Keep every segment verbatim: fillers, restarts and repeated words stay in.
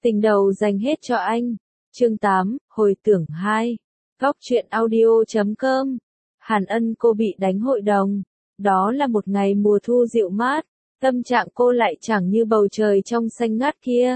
Tình đầu dành hết cho anh. Chương tám, hồi tưởng hai. Góc truyện audio chấm com. Hàn Ân cô bị đánh hội đồng. Đó là một ngày mùa thu dịu mát, tâm trạng cô lại chẳng như bầu trời trong xanh ngát kia.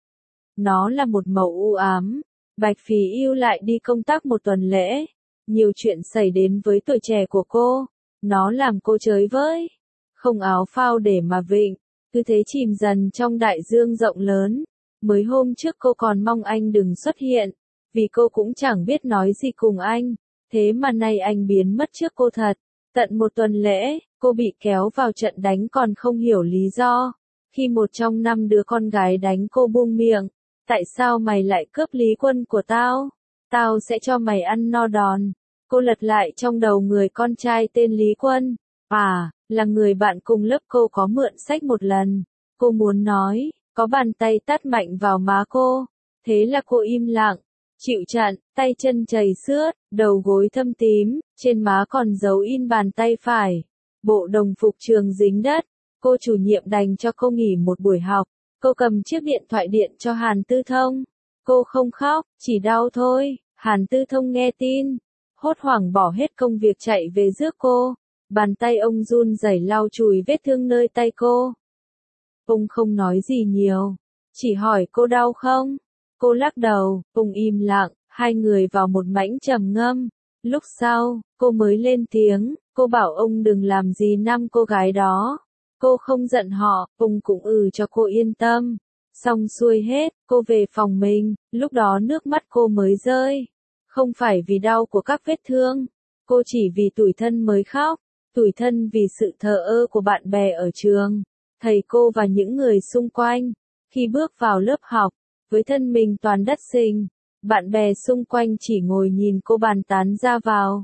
Nó là một màu u ám. Bạch Phí Yêu lại đi công tác một tuần lễ. Nhiều chuyện xảy đến với tuổi trẻ của cô. Nó làm cô chới với. Không áo phao để mà vịnh. Cứ thế chìm dần trong đại dương rộng lớn. Mới hôm trước cô còn mong anh đừng xuất hiện. Vì cô cũng chẳng biết nói gì cùng anh. Thế mà nay anh biến mất trước cô thật. Tận một tuần lễ, cô bị kéo vào trận đánh còn không hiểu lý do. Khi một trong năm đứa con gái đánh cô buông miệng. Tại sao mày lại cướp Lý Quân của tao? Tao sẽ cho mày ăn no đòn. Cô lật lại trong đầu người con trai tên Lý Quân. À, là người bạn cùng lớp cô có mượn sách một lần. Cô muốn nói, có bàn tay tát mạnh vào má cô. Thế là cô im lặng, chịu trận, tay chân chảy xước, đầu gối thâm tím, trên má còn dấu in bàn tay phải. Bộ đồng phục trường dính đất. Cô chủ nhiệm đành cho cô nghỉ một buổi học. Cô cầm chiếc điện thoại điện cho Hàn Tư Thông. Cô không khóc, chỉ đau thôi. Hàn Tư Thông nghe tin, hốt hoảng bỏ hết công việc chạy về rước cô. Bàn tay ông run rẩy lau chùi vết thương nơi tay cô. Ông không nói gì nhiều, chỉ hỏi cô đau không? Cô lắc đầu, ông im lặng, hai người vào một mảnh trầm ngâm. Lúc sau, cô mới lên tiếng, cô bảo ông đừng làm gì năm cô gái đó. Cô không giận họ, ông cũng ừ cho cô yên tâm. Xong xuôi hết, cô về phòng mình, lúc đó nước mắt cô mới rơi. Không phải vì đau của các vết thương, cô chỉ vì tủi thân mới khóc. Tủi thân vì sự thờ ơ của bạn bè ở trường, thầy cô và những người xung quanh. Khi bước vào lớp học, với thân mình toàn đất sình, bạn bè xung quanh chỉ ngồi nhìn cô bàn tán ra vào.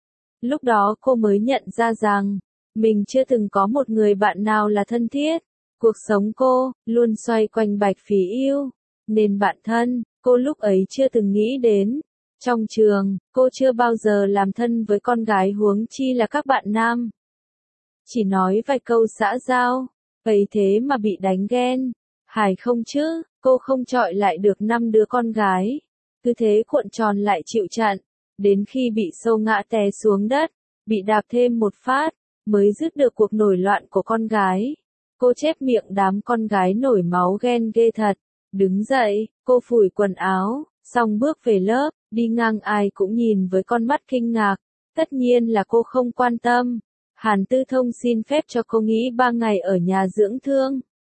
Lúc đó cô mới nhận ra rằng, mình chưa từng có một người bạn nào là thân thiết. Cuộc sống cô, luôn xoay quanh Bạch Phí Yêu. Nên bạn thân, cô lúc ấy chưa từng nghĩ đến. Trong trường, cô chưa bao giờ làm thân với con gái huống chi là các bạn nam. Chỉ nói vài câu xã giao, ấy thế mà bị đánh ghen. Hài không chứ, cô không chọi lại được năm đứa con gái. Cứ thế cuộn tròn lại chịu trận, đến khi bị sâu ngã té xuống đất, bị đạp thêm một phát, mới dứt được cuộc nổi loạn của con gái. Cô chép miệng đám con gái nổi máu ghen ghê thật. Đứng dậy, cô phủi quần áo, xong bước về lớp, đi ngang ai cũng nhìn với con mắt kinh ngạc. Tất nhiên là cô không quan tâm. Hàn Tư Thông xin phép cho cô nghỉ ba ngày ở nhà dưỡng thương.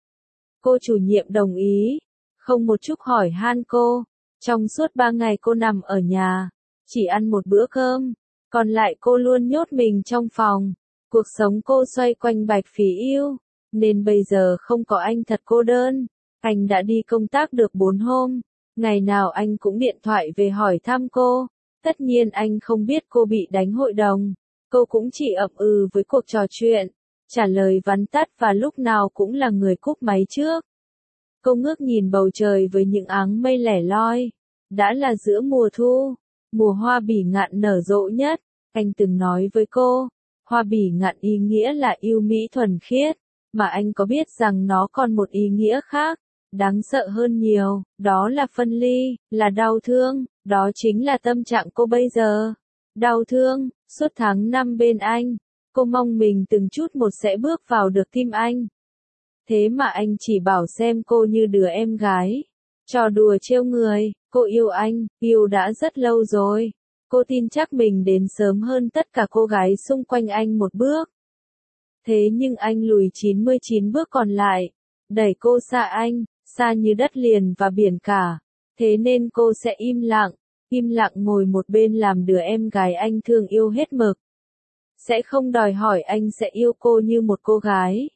Cô chủ nhiệm đồng ý, không một chút hỏi han cô. Trong suốt ba ngày cô nằm ở nhà, chỉ ăn một bữa cơm, còn lại cô luôn nhốt mình trong phòng. Cuộc sống cô xoay quanh Bạch Phí Yêu, nên bây giờ không có anh thật cô đơn. Anh đã đi công tác được bốn hôm, ngày nào anh cũng điện thoại về hỏi thăm cô. Tất nhiên anh không biết cô bị đánh hội đồng, cô cũng chỉ ậm ừ với cuộc trò chuyện, trả lời vắn tắt và lúc nào cũng là người cúp máy trước. Cô ngước nhìn bầu trời với những áng mây lẻ loi. Đã là giữa mùa thu, mùa hoa bỉ ngạn nở rộ nhất. Anh từng nói với cô, hoa bỉ ngạn ý nghĩa là yêu mỹ thuần khiết, mà anh có biết rằng nó còn một ý nghĩa khác, đáng sợ hơn nhiều, đó là phân ly, là đau thương, đó chính là tâm trạng cô bây giờ. Đau thương, suốt tháng năm bên anh, cô mong mình từng chút một sẽ bước vào được tim anh. Thế mà anh chỉ bảo xem cô như đứa em gái, trò đùa trêu người. Cô yêu anh, yêu đã rất lâu rồi. Cô tin chắc mình đến sớm hơn tất cả cô gái xung quanh anh một bước. Thế nhưng anh lùi chín mươi chín bước còn lại, đẩy cô xa anh, xa như đất liền và biển cả. Thế nên cô sẽ im lặng, im lặng ngồi một bên làm đứa em gái anh thương yêu hết mực. Sẽ không đòi hỏi anh sẽ yêu cô như một cô gái.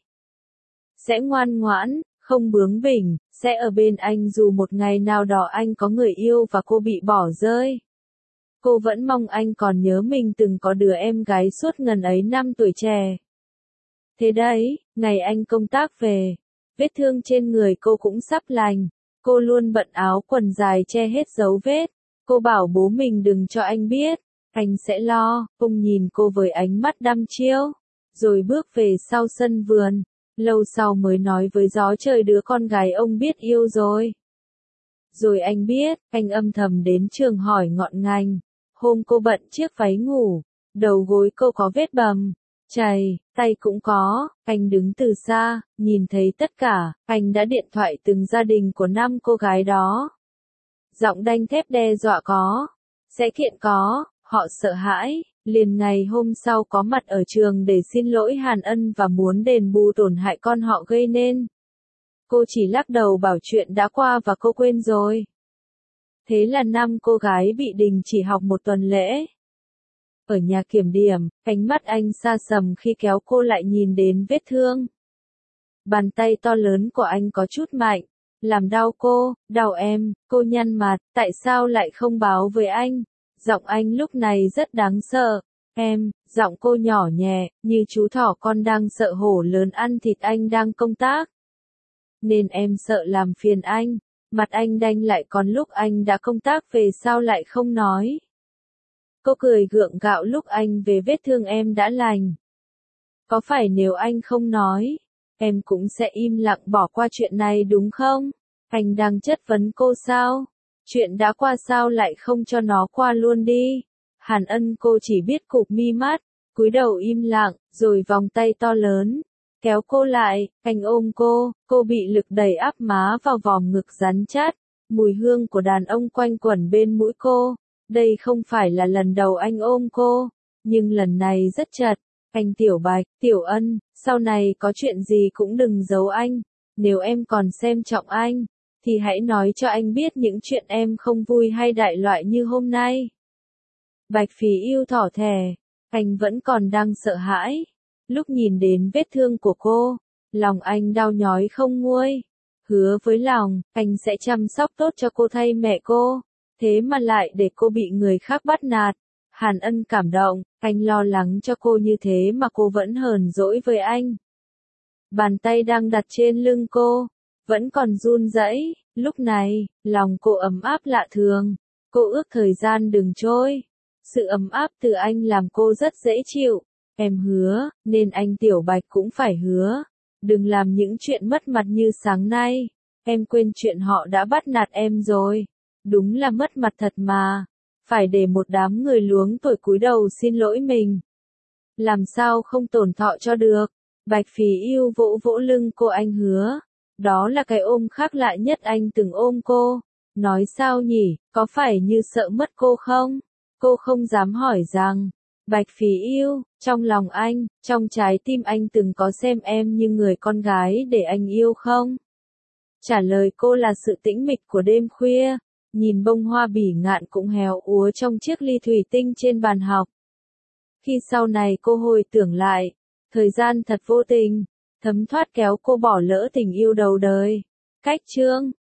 Sẽ ngoan ngoãn, không bướng bỉnh, sẽ ở bên anh dù một ngày nào đó anh có người yêu và cô bị bỏ rơi. Cô vẫn mong anh còn nhớ mình từng có đứa em gái suốt ngần ấy năm tuổi trẻ. Thế đấy, ngày anh công tác về, vết thương trên người cô cũng sắp lành. Cô luôn bận áo quần dài che hết dấu vết. Cô bảo bố mình đừng cho anh biết, anh sẽ lo. Ông nhìn cô với ánh mắt đăm chiêu, rồi bước về sau sân vườn. Lâu sau mới nói với gió trời đứa con gái ông biết yêu rồi. Rồi anh biết, anh âm thầm đến trường hỏi ngọn ngành. Hôm cô bận chiếc váy ngủ, đầu gối cô có vết bầm, chày, tay cũng có, anh đứng từ xa, nhìn thấy tất cả, anh đã điện thoại từng gia đình của năm cô gái đó. Giọng đanh thép đe dọa có, sẽ kiện có, họ sợ hãi, liền ngày hôm sau có mặt ở trường để xin lỗi Hàn Ân và muốn đền bù tổn hại con họ gây nên. Cô chỉ lắc đầu bảo chuyện đã qua và cô quên rồi. Thế là năm cô gái bị đình chỉ học một tuần lễ. Ở nhà kiểm điểm, ánh mắt anh xa sầm khi kéo cô lại nhìn đến vết thương. Bàn tay to lớn của anh có chút mạnh, làm đau cô, đau em, cô nhăn mặt, tại sao lại không báo với anh? Giọng anh lúc này rất đáng sợ. Em, giọng cô nhỏ nhẹ, như chú thỏ con đang sợ hổ lớn ăn thịt anh đang công tác. Nên em sợ làm phiền anh. Mặt anh đanh lại, còn lúc anh đã công tác về sao lại không nói? Cô cười gượng gạo, lúc anh về vết thương em đã lành. Có phải nếu anh không nói, em cũng sẽ im lặng bỏ qua chuyện này đúng không? Anh đang chất vấn cô sao? Chuyện đã qua sao lại không cho nó qua luôn đi? Hàn Ân cô chỉ biết cụp mi mắt, cúi đầu im lặng, rồi vòng tay to lớn kéo cô lại, anh ôm cô, cô bị lực đẩy áp má vào vòng ngực rắn chắc, mùi hương của đàn ông quanh quẩn bên mũi cô. Đây không phải là lần đầu anh ôm cô, nhưng lần này rất chật. Anh Tiểu Bạch, Tiểu Ân, sau này có chuyện gì cũng đừng giấu anh. Nếu em còn xem trọng anh, thì hãy nói cho anh biết những chuyện em không vui hay đại loại như hôm nay. Bạch Phí yêu thỏ thẻ, anh vẫn còn đang sợ hãi. Lúc nhìn đến vết thương của cô, lòng anh đau nhói không nguôi. Hứa với lòng, anh sẽ chăm sóc tốt cho cô thay mẹ cô. Thế mà lại để cô bị người khác bắt nạt. Hàn Ân cảm động, anh lo lắng cho cô như thế mà cô vẫn hờn dỗi với anh. Bàn tay đang đặt trên lưng cô, vẫn còn run rẩy. Lúc này, lòng cô ấm áp lạ thường. Cô ước thời gian đừng trôi. Sự ấm áp từ anh làm cô rất dễ chịu. Em hứa, nên anh Tiểu Bạch cũng phải hứa. Đừng làm những chuyện mất mặt như sáng nay. Em quên chuyện họ đã bắt nạt em rồi. Đúng là mất mặt thật mà. Phải để một đám người luống tuổi cúi đầu xin lỗi mình. Làm sao không tổn thọ cho được. Bạch Phí yêu vỗ vỗ lưng cô, anh hứa. Đó là cái ôm khác lạ nhất anh từng ôm cô. Nói sao nhỉ, có phải như sợ mất cô không? Cô không dám hỏi rằng. Bạch Phí yêu, trong lòng anh, trong trái tim anh từng có xem em như người con gái để anh yêu không? Trả lời cô là sự tĩnh mịch của đêm khuya. Nhìn bông hoa bỉ ngạn cũng héo úa trong chiếc ly thủy tinh trên bàn học. Khi sau này cô hồi tưởng lại, thời gian thật vô tình, thấm thoát kéo cô bỏ lỡ tình yêu đầu đời. Cách chương